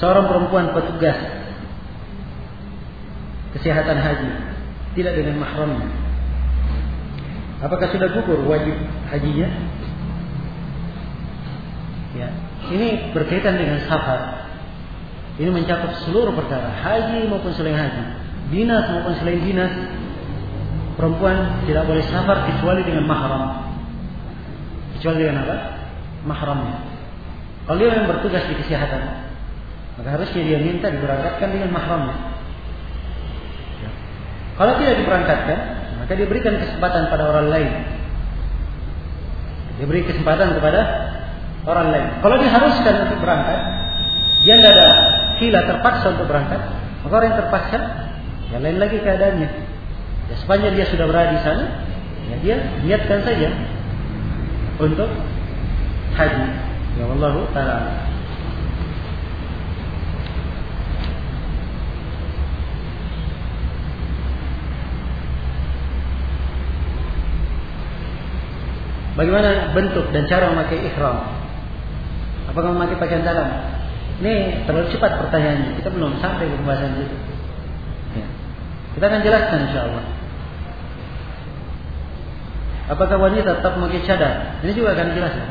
seorang perempuan petugas kesehatan haji tidak dengan mahramnya, apakah sudah gugur wajib hajinya? Ya, ini berkaitan dengan safar. Ini mencakup seluruh perkara, haji maupun selain haji, dinas maupun selain dinas. Perempuan tidak boleh safar kecuali dengan mahram. Kecuali dengan apa? Mahramnya. Kalau dia yang bertugas di kesehatan, maka harusnya dia minta diberangkatkan dengan mahramnya. Ya. Kalau tidak diberangkatkan, maka dia berikan kesempatan pada orang lain. Dia beri kesempatan kepada orang lain. Kalau diharuskan untuk berangkat, dia tidak ada hila terpaksa untuk berangkat, maka orang yang terpaksa, yang lain lagi keadaannya. Ya, sepanjang dia sudah berada di sana, ya dia niatkan saja untuk haji. Ya Allah Ta'ala. Bagaimana bentuk dan cara memakai ihram? Apakah memakai pakaian dalam? Ini terlalu cepat pertanyaannya. Kita belum sampai ke pembahasan itu. Ya. Kita akan jelaskan insyaallah. Apakah wanita tetap memakai cadar? Ini juga akan dijelaskan.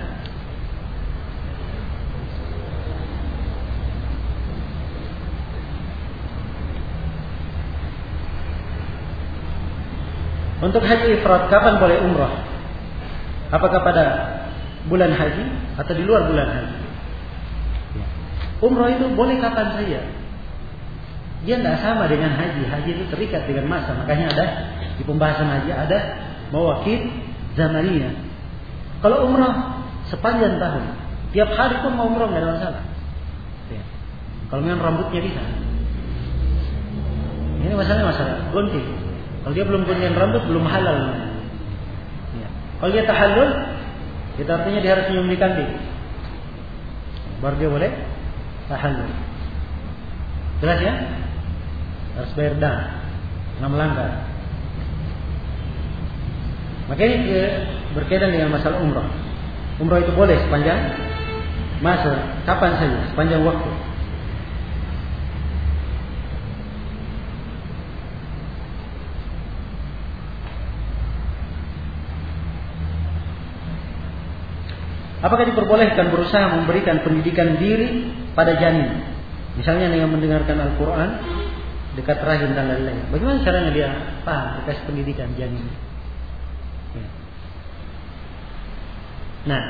Untuk haji ifrad, kapan boleh umrah? Apakah pada bulan haji atau di luar bulan haji? Ya. Umrah itu boleh kapan saja. Dia tidak sama dengan haji. Haji itu terikat dengan masa. Makanya ada di pembahasan haji ada mawaqit zamaniyah. Kalau umrah sepanjang tahun, tiap hari pun mau umrah tidak ada masalah. Ya. Kalau memang rambutnya bisa. Ini masalah gunting. Kalau dia belum gunting rambut belum halal. Ya. Kalau dia tahallul, itu artinya dia harus menyembelih kambing. Baru dia boleh tahallul. Jelas ya? Harus bayar dam, nggak melanggar. Makanya berkaitan dengan masalah umrah. Umrah itu boleh sepanjang masa, kapan saja, sepanjang waktu. Apakah diperbolehkan berusaha memberikan pendidikan diri pada janin? Misalnya dengan mendengarkan Al-Quran, dekat rahim dan lain-lain. Bagaimana caranya dia paham, dikasih pendidikan janin? Ya. Nah,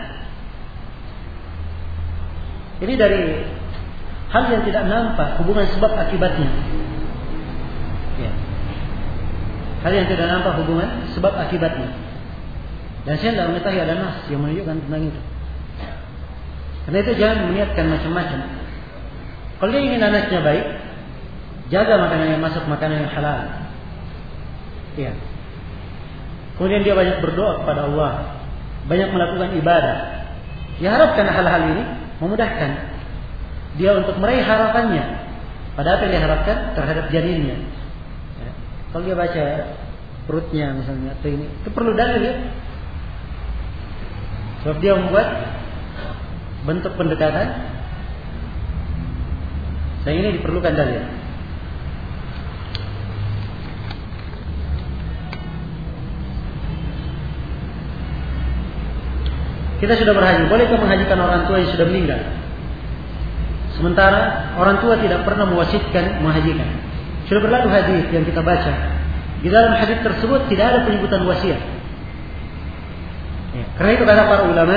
ini dari hal yang tidak nampak hubungan sebab akibatnya. Ya. Hal yang tidak nampak hubungan sebab akibatnya. Dan saya tidak mengetahui ada nas yang menunjukkan tentang itu. Karena itu jangan meniatkan macam-macam. Kalau dia ingin anaknya baik, jaga makanan yang masuk, makanan yang halal. Ya. Kemudian dia banyak berdoa kepada Allah, banyak melakukan ibadah. Diharapkan hal-hal ini memudahkan dia untuk meraih harapannya pada apa yang diharapkan terhadap janinnya. Ya. Kalau dia baca perutnya misalnya atau ini, itu perlu dalil ya. Sebab dia membuat bentuk pendekatan. Yang ini diperlukan dalil. Kita sudah berhaji, bolehkah menghajikan orang tua yang sudah meninggal? Sementara orang tua tidak pernah mewasiatkan menghajikan. Sudah berlalu hadis yang kita baca. Di dalam hadis tersebut tidak ada penyebutan wasiat. Ya, karena itu kata para ulama,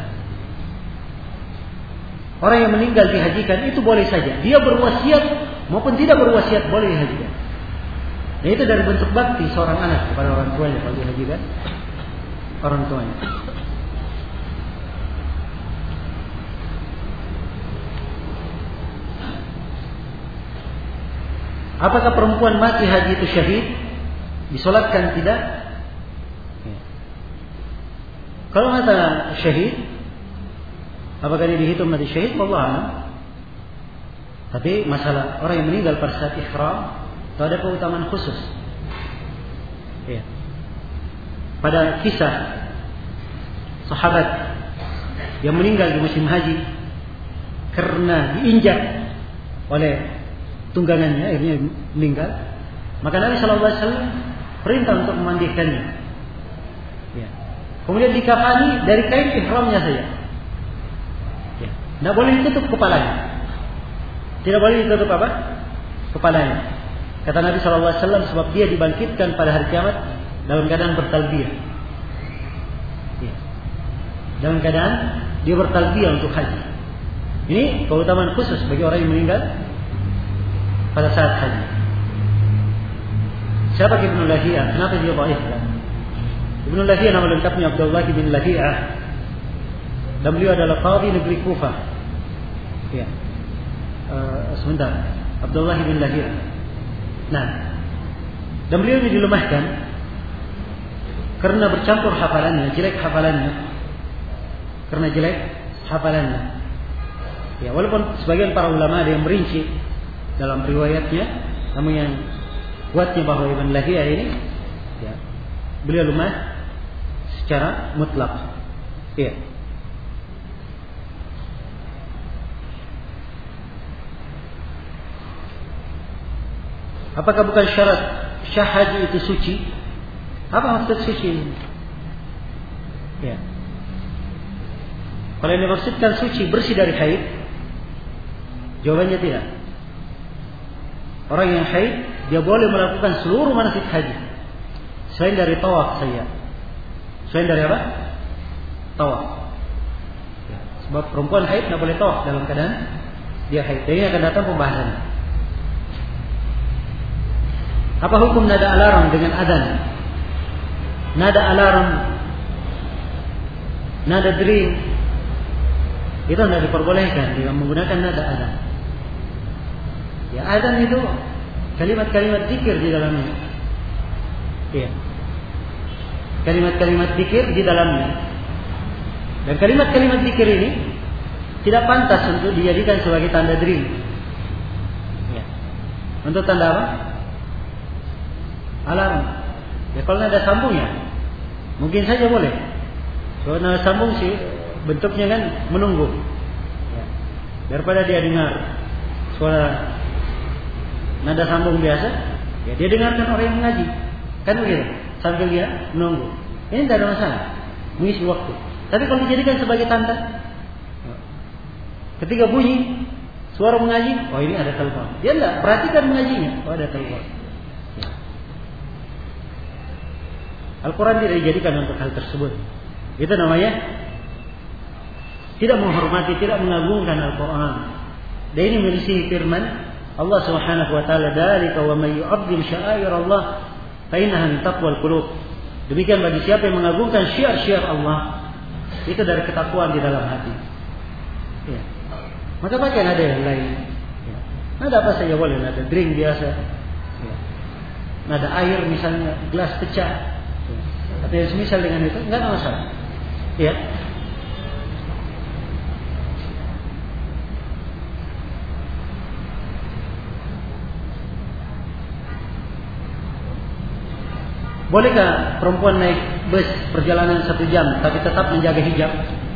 orang yang meninggal dihajikan itu boleh saja. Dia berwasiat maupun tidak berwasiat boleh dihajikan. Dan itu dari bentuk bakti seorang anak kepada orang tuanya kalau dihajikan orang tuanya. Apakah perempuan mati haji itu syahid? Disolatkan tidak? Ya. Kalau kata syahid, apakah dia dihitung nanti syahid? Wallahu a'lam. Tapi masalah orang yang meninggal pada saat ihram itu ada keutamaan khusus. Ya. Pada kisah sahabat yang meninggal di musim haji karena diinjak oleh tunggangannya, akhirnya meninggal, maka Nabi Shallallahu Alaihi Wasallam perintah untuk memandikannya. Ya. Kemudian dikafani dari kain ihramnya saja. Ya. Tidak boleh ditutup kepalanya. Tidak boleh ditutup apa? Kepalanya. Kata Nabi Shallallahu Alaihi Wasallam, sebab dia dibangkitkan pada hari kiamat dalam keadaan bertalbiyah. Ya. Dalam keadaan dia bertalbiyah untuk haji. Ini keutamaan khusus bagi orang yang meninggal pada saat haji. Siapa Ibnu Lahiyah? Kenapa dia dhaif? Ibnu Lahiyah nama lengkapnya Abdullah bin Lahiyah. Dan beliau adalah qadhi negeri Kufah. Ya. Sebentar. Abdullah bin Lahiyah. Nah, dan beliau ini dilemahkan karena bercampur hafalannya, jelek hafalannya. Karena jelek hafalannya. Ya, walaupun sebagian para ulama ada yang merinci dalam riwayatnya, namun yang kuatnya bahwa Ibn Lahiyah ini, ya, beliau lemah secara mutlak. Ya. Apakah bukan syarat syah haji itu suci? Apa maksud suci ini? Ya. Kalau yang dimaksudkan suci bersih dari haid, jawabannya tidak. Orang yang haid dia boleh melakukan seluruh manasik haji selain dari tawaf saja. Selain dari apa? Tawaf. Ya. Sebab perempuan haid tidak boleh tawaf dalam keadaan dia haid. Dan ini akan datang pembahasannya. Apa hukum nada alarm dengan adzan? Nada alarm, nada dering, itu tidak diperbolehkan dengan menggunakan nada adzan. Ya, adzan itu kalimat-kalimat zikir di dalamnya. Ya. Kalimat-kalimat zikir di dalamnya. Dan kalimat-kalimat zikir ini tidak pantas untuk dijadikan sebagai tanda dering. Ya. Untuk tanda apa? Alarm. Ya, kalau nada sambungnya mungkin saja boleh. Kalau nada sambung sih bentuknya kan menunggu. Ya. Daripada dia dengar suara nada sambung biasa, ya dia dengarkan orang yang mengaji. Kan begitu, sambil dia menunggu. Ini tidak ada masalah, mengisi waktu. Tapi kalau dijadikan sebagai tanda, ketika bunyi suara mengaji, oh ini ada telepon. Dia tidak perhatikan mengajinya, oh ada telepon. Ya. Al-Quran tidak dijadikan untuk hal tersebut. Itu namanya tidak menghormati, tidak mengagungkan Al-Quran. Dan ini menyelisihi firman Allah Subhanahu wa taala, "Dzalika wa may yu'azzim sya'airallah fa innaha min taqwal qulub." Demikian bagi siapa yang mengagungkan syiar-syiar Allah, itu dari ketakwaan di dalam hati. Ya. Maka pakai nada yang lain. Ya. Nada apa saja boleh, nada drink biasa. Ya. Nada air misalnya, gelas pecah. Atau yang semisal dengan itu, enggak ada masalah. Ya. Bolehkah perempuan naik bus perjalanan 1 jam tapi tetap menjaga hijab?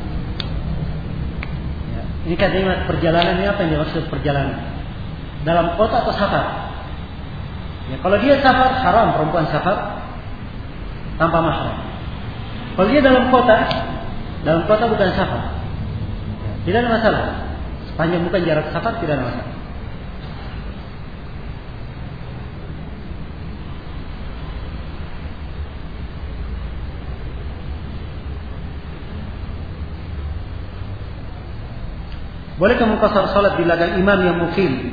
Ya. Ini kalimat perjalanan ini apa yang dimaksud perjalanan? Dalam kota atau safar? Ya, kalau dia safar, haram perempuan safar tanpa mahram. Kalau dia dalam kota bukan safar. Ya, tidak ada masalah. Sepanjang bukan jarak safar tidak ada masalah. Bolehkah mengqasar salat di belakang imam yang mukim?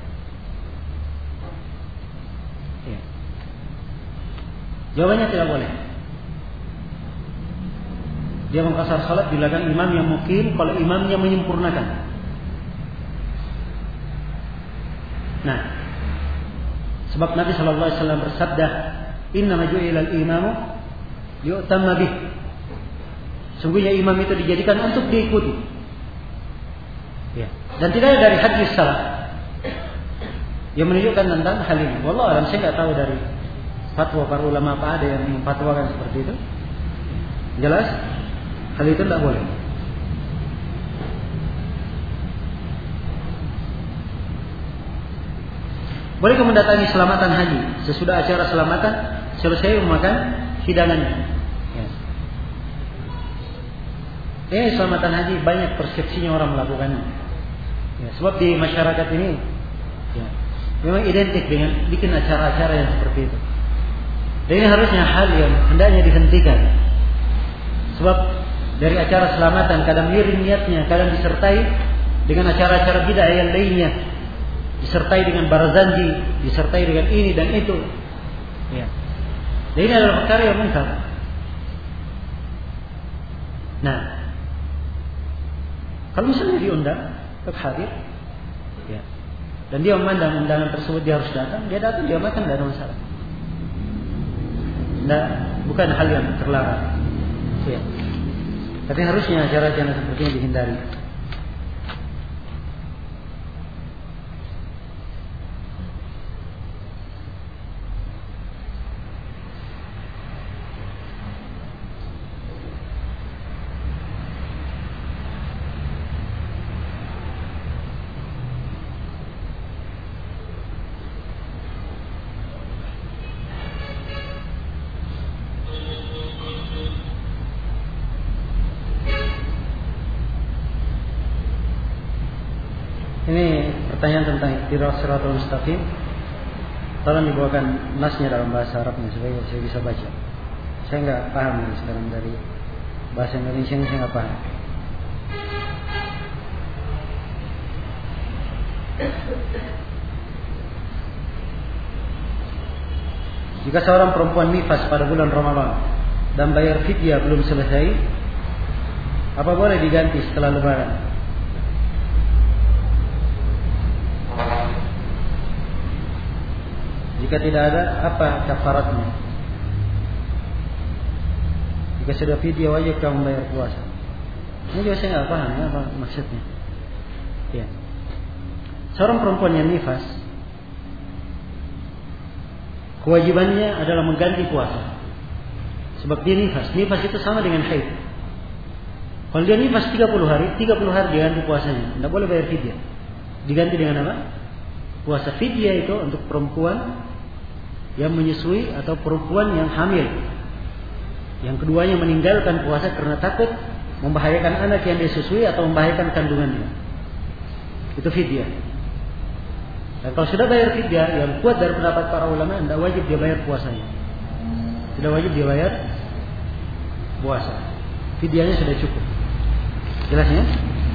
Ya. Jawabannya tidak boleh. Dia mengqasar salat di belakang imam yang mukim kalau imamnya menyempurnakan. Nah, sebab Nabi sallallahu alaihi wasallam bersabda, "Inna maju'ila al-imamu yu'tamma bih." Sungguhnya imam itu dijadikan untuk diikuti. Ya. Dan tidak ada dari hadis salaf yang menunjukkan tentang hal ini. Wallahu a'lam, saya tidak tahu dari fatwa para ulama apa ada yang memfatwakan seperti itu. Jelas hal itu tidak boleh. Boleh kamu mendatangi selamatan haji. Sesudah acara selamatan selesai memakan hidangannya. Ya. Selamatan haji banyak persepsinya orang melakukannya. Ya, sebab di masyarakat ini ya, memang identik dengan bikin acara-acara yang seperti itu. Dan ini harusnya hal yang hendaknya dihentikan. Sebab dari acara selamatan kadang miring niatnya, kadang disertai dengan acara-acara bid'ah yang lainnya, disertai dengan barazanji, disertai dengan ini dan itu. Ya. Dan ini adalah perkara yang munkar. Nah, kalau misalnya diundang untuk hadir, ya, dan dia memandang undangan tersebut dia harus datang, dia datang, dia makan, tidak ada masalah. Nah, bukan hal yang terlarang. Ya. Tapi harusnya acara-acara seperti ini dihindari. Ini pertanyaan tentang iqtidas siratal mustaqim. Tolong dibawakan nasnya dalam bahasa Arabnya supaya saya bisa baca. Saya nggak paham ini sekarang dari bahasa Indonesia ini, saya nggak paham. Jika seorang perempuan nifas pada bulan Ramadan dan bayar fidyah belum selesai, apa boleh diganti setelah Lebaran? Jika tidak ada, apa kafaratnya? Jika sudah fidyah wajib kamu membayar puasa. Ini juga saya nggak paham ya, apa maksudnya. Ya. Seorang perempuan yang nifas, kewajibannya adalah mengganti puasa. Sebab dia nifas. Nifas itu sama dengan haid. Kalau dia nifas 30 hari dia ganti puasanya. Tidak boleh bayar fidyah. Diganti dengan apa? Puasa. Fidyah itu untuk perempuan yang menyusui atau perempuan yang hamil. Yang keduanya meninggalkan puasa karena takut membahayakan anak yang disusui atau membahayakan kandungannya. Itu fidyah. Dan kalau sudah bayar fidyah, yang kuat dari pendapat para ulama, tidak wajib dia bayar puasanya. Tidak wajib dia bayar puasa. Fidyahnya sudah cukup. Jelas ya?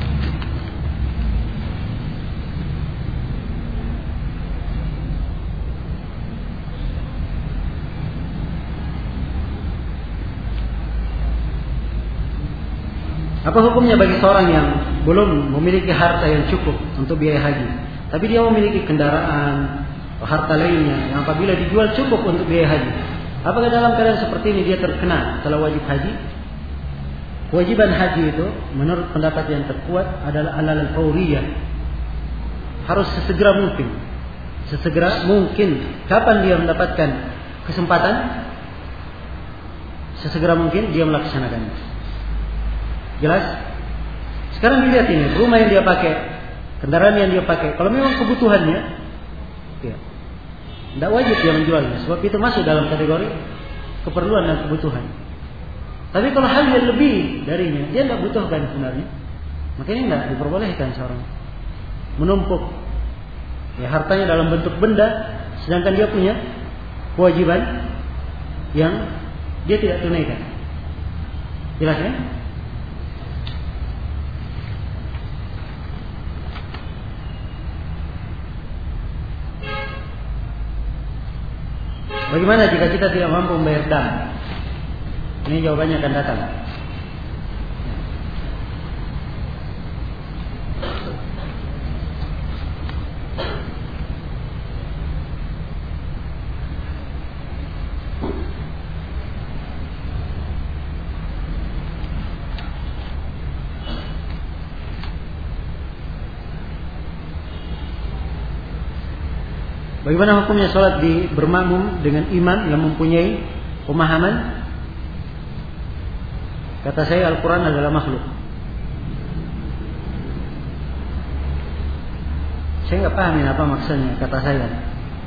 Apa hukumnya bagi seorang yang belum memiliki harta yang cukup untuk biaya haji, tapi dia memiliki kendaraan atau harta lainnya yang apabila dijual cukup untuk biaya haji? Apakah dalam keadaan seperti ini dia terkena setelah wajib haji? Kewajiban haji itu menurut pendapat yang terkuat adalah al-fawriyah. Harus sesegera mungkin. Sesegera mungkin. Kapan dia mendapatkan kesempatan? Sesegera mungkin dia melaksanakannya. Jelas? Sekarang dilihat ini, rumah yang dia pakai, kendaraan yang dia pakai. Kalau memang kebutuhannya, ya, tidak wajib dia menjualnya. Sebab itu masuk dalam kategori keperluan dan kebutuhan. Tapi kalau hal yang lebih darinya, dia tidak butuhkan sebenarnya, makanya tidak diperbolehkan seorang menumpuk ya, hartanya dalam bentuk benda, sedangkan dia punya kewajiban yang dia tidak tunaikan. Jelas ya? Bagaimana jika kita tidak mampu membayar dam? Ini jawabannya akan datang. Bagaimana hukumnya sholat di bermakmum dengan imam yang mempunyai pemahaman? Kata saya Al-Quran adalah makhluk. Saya nggak pahamin apa maksudnya kata saya.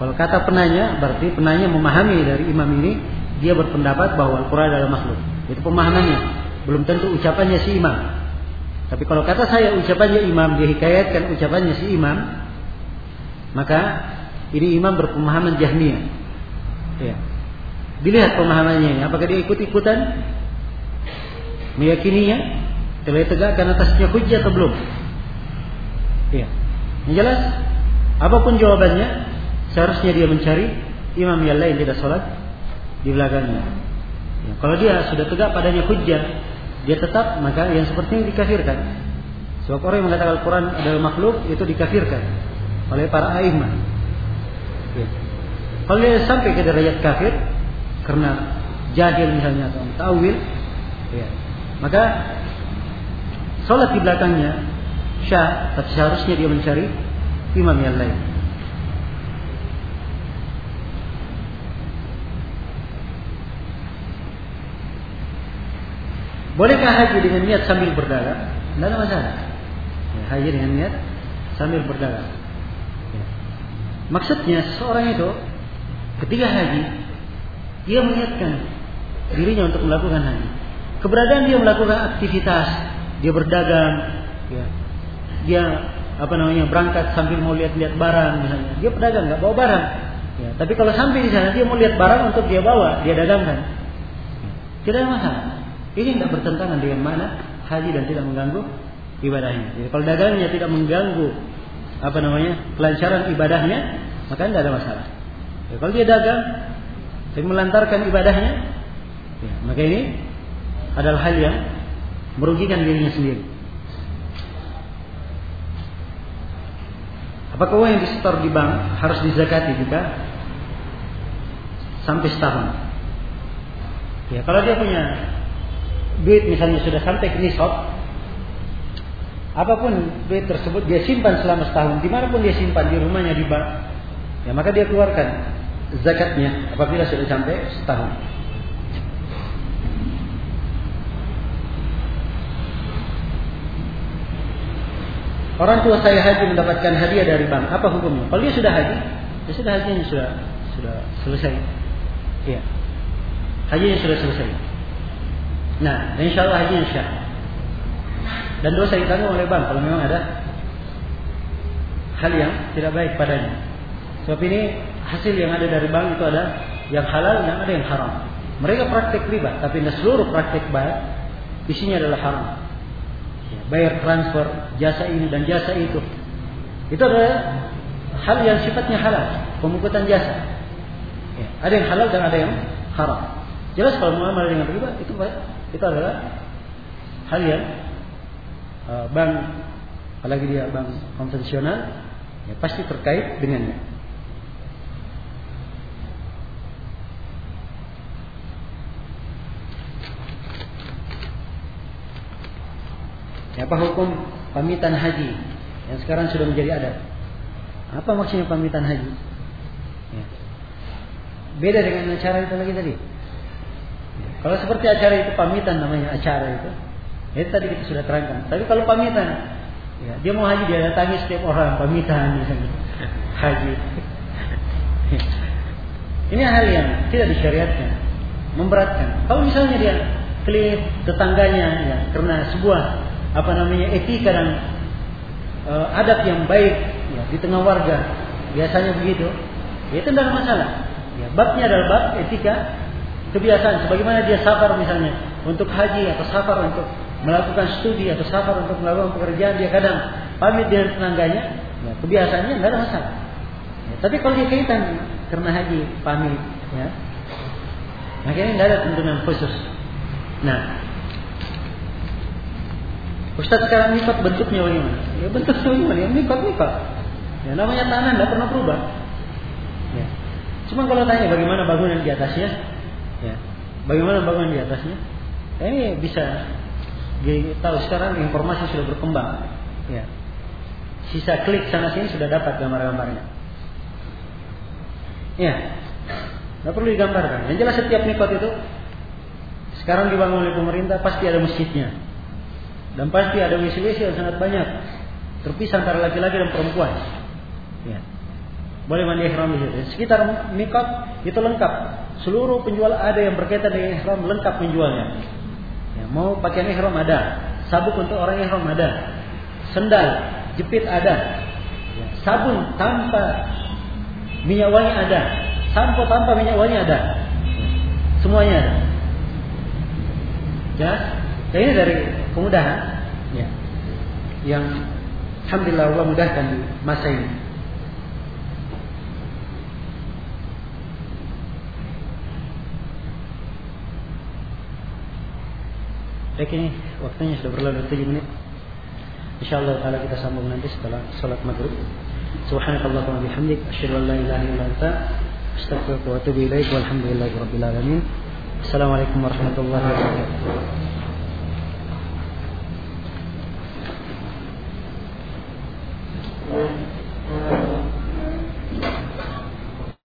Kalau kata penanya, berarti penanya memahami dari imam ini, dia berpendapat bahwa Al-Quran adalah makhluk. Itu pemahamannya. Belum tentu ucapannya si imam. Tapi kalau kata saya ucapannya imam, dia hikayatkan ucapannya si imam, maka ini imam berpemahaman Jahmiyah. Ya. Dilihat pemahamannya ini, apakah dia ikut-ikutan meyakininya, telah tegakkan atasnya hujjah atau belum? Ya. Yang jelas, apapun jawabannya, seharusnya dia mencari imam yang lain tidak sholat di belakangnya. Ya. Kalau dia sudah tegak padanya hujjah, dia tetap, maka yang seperti ini dikafirkan. Sebab orang yang mengatakan Al-Quran adalah makhluk itu dikafirkan oleh para a'immah. Ya. Kalau dia sampai ke derajat kafir karena jahil misalnya atau ta'wil, ya, maka sholat di belakangnya syah, tapi seharusnya dia mencari imam yang lain. Bolehkah haji dengan niat sambil berdagang? Tidak ada masalah. Ya, haji dengan niat sambil berdagang. Ya. Maksudnya seorang itu ketika haji, dia meniatkan dirinya untuk melakukan haji. Keberadaan dia melakukan aktivitas, dia berdagang, ya. Dia berangkat sambil mau lihat-lihat barang misalnya. Dia pedagang, nggak bawa barang. Ya, tapi kalau sampai di sana dia mau lihat barang untuk dia bawa, dia dagangkan. Tidak ada masalah. Ini tidak bertentangan dengan mana haji dan tidak mengganggu ibadahnya. Jadi kalau dagangnya tidak mengganggu kelancaran ibadahnya, maka tidak ada masalah. Ya, kalau dia dagang dan melantarkan ibadahnya, ya, maka ini adalah hal yang merugikan dirinya sendiri. Apakah uang yang disetor di bank harus dizakati juga sampai setahun? Ya, kalau dia punya duit misalnya sudah sampai ke nisab, apapun duit tersebut dia simpan selama setahun, dimanapun dia simpan, di rumahnya, di bank, ya maka dia keluarkan zakatnya apabila sudah sampai setahun. Orang tua saya haji mendapatkan hadiah dari bank, apa hukumnya? Kalau dia sudah haji, ya sudah hajinya sudah selesai. Ya, hajinya sudah selesai. Nah, insya Allah hajinya syah. Dan dosa ditanggung oleh bank kalau memang ada hal yang tidak baik padanya. Sebab ini hasil yang ada dari bank itu ada yang halal dan ada yang haram. Mereka praktek riba, tapi seluruh praktek baik isinya adalah haram. Ya, bayar transfer, jasa ini dan jasa itu. Itu adalah hal yang sifatnya halal, pemungutan jasa. Ya, ada yang halal dan ada yang haram. Jelas kalau muamalah dengan riba itu adalah hal yang bank, apalagi dia bank konvensional, ya pasti terkait dengannya. Ya, apa hukum pamitan haji yang sekarang sudah menjadi adat? Apa maksudnya pamitan haji? Ya. Beda dengan acara itu lagi tadi. Kalau seperti acara itu pamitan namanya acara itu. Itu tadi kita sudah terangkan. Tapi kalau pamitan, ya, dia mau haji dia datangi setiap orang pamitan misalnya haji. Ini hal yang tidak disyariatkan, memberatkan. Kalau misalnya dia klip tetangganya, ya, karena sebuah etika dan adab yang baik, ya, di tengah warga, biasanya begitu. Ya, itu tidak ada masalah. Ya, babnya adalah bab etika kebiasaan. Sebagaimana dia safar misalnya untuk haji atau safar untuk melakukan studi atau safar untuk melakukan pekerjaan, dia kadang pamit dengan tetangganya, ya, kebiasaannya tidak ada masalah. Ya, tapi kalau dia kaitan karena haji pamit, ya, makanya tidak ada tuntunan khusus. Nah, Ustaz sekarang mikot bentuknya bagaimana? Ya bentuknya bagaimana? Ya mikot. Ya namanya tanah tidak pernah berubah. Ya. Cuma kalau tanya bagaimana bangunan di atasnya, ya, bagaimana bangunan di atasnya? Ya, ini bisa tahu sekarang informasi sudah berkembang. Ya. Sisa klik sana sini sudah dapat gambar-gambarnya. Ya, tidak perlu digambarkan. Yang jelas setiap mikot itu sekarang dibangun oleh pemerintah pasti ada masjidnya. Dan pasti ada WC-WC yang sangat banyak, terpisah antara laki-laki dan perempuan. Ya. Boleh mandi ihram di situ. Sekitar miqat itu lengkap. Seluruh penjual ada yang berkaitan dengan ihram lengkap menjualnya. Ya, mau pakaian ihram ada, sabuk untuk orang ihram ada, sendal, jepit ada, ya, sabun tanpa minyak wangi ada, sampo tanpa minyak wangi ada, semuanya ada. Ya, dan ini dari kemudahan, ya, yang alhamdulillah Allah mudahkan di masa ini. Baik, ini waktunya sudah berlalu 7 menit. Insyaallah taala kita sambung nanti setelah salat maghrib. Subhanakallahumma wa bihamdik asyhadu an la ilaha illa anta astaghfiruka wa atubu ilaik. Walhamdulillahirabbil alamin. Assalamualaikum warahmatullahi wabarakatuh.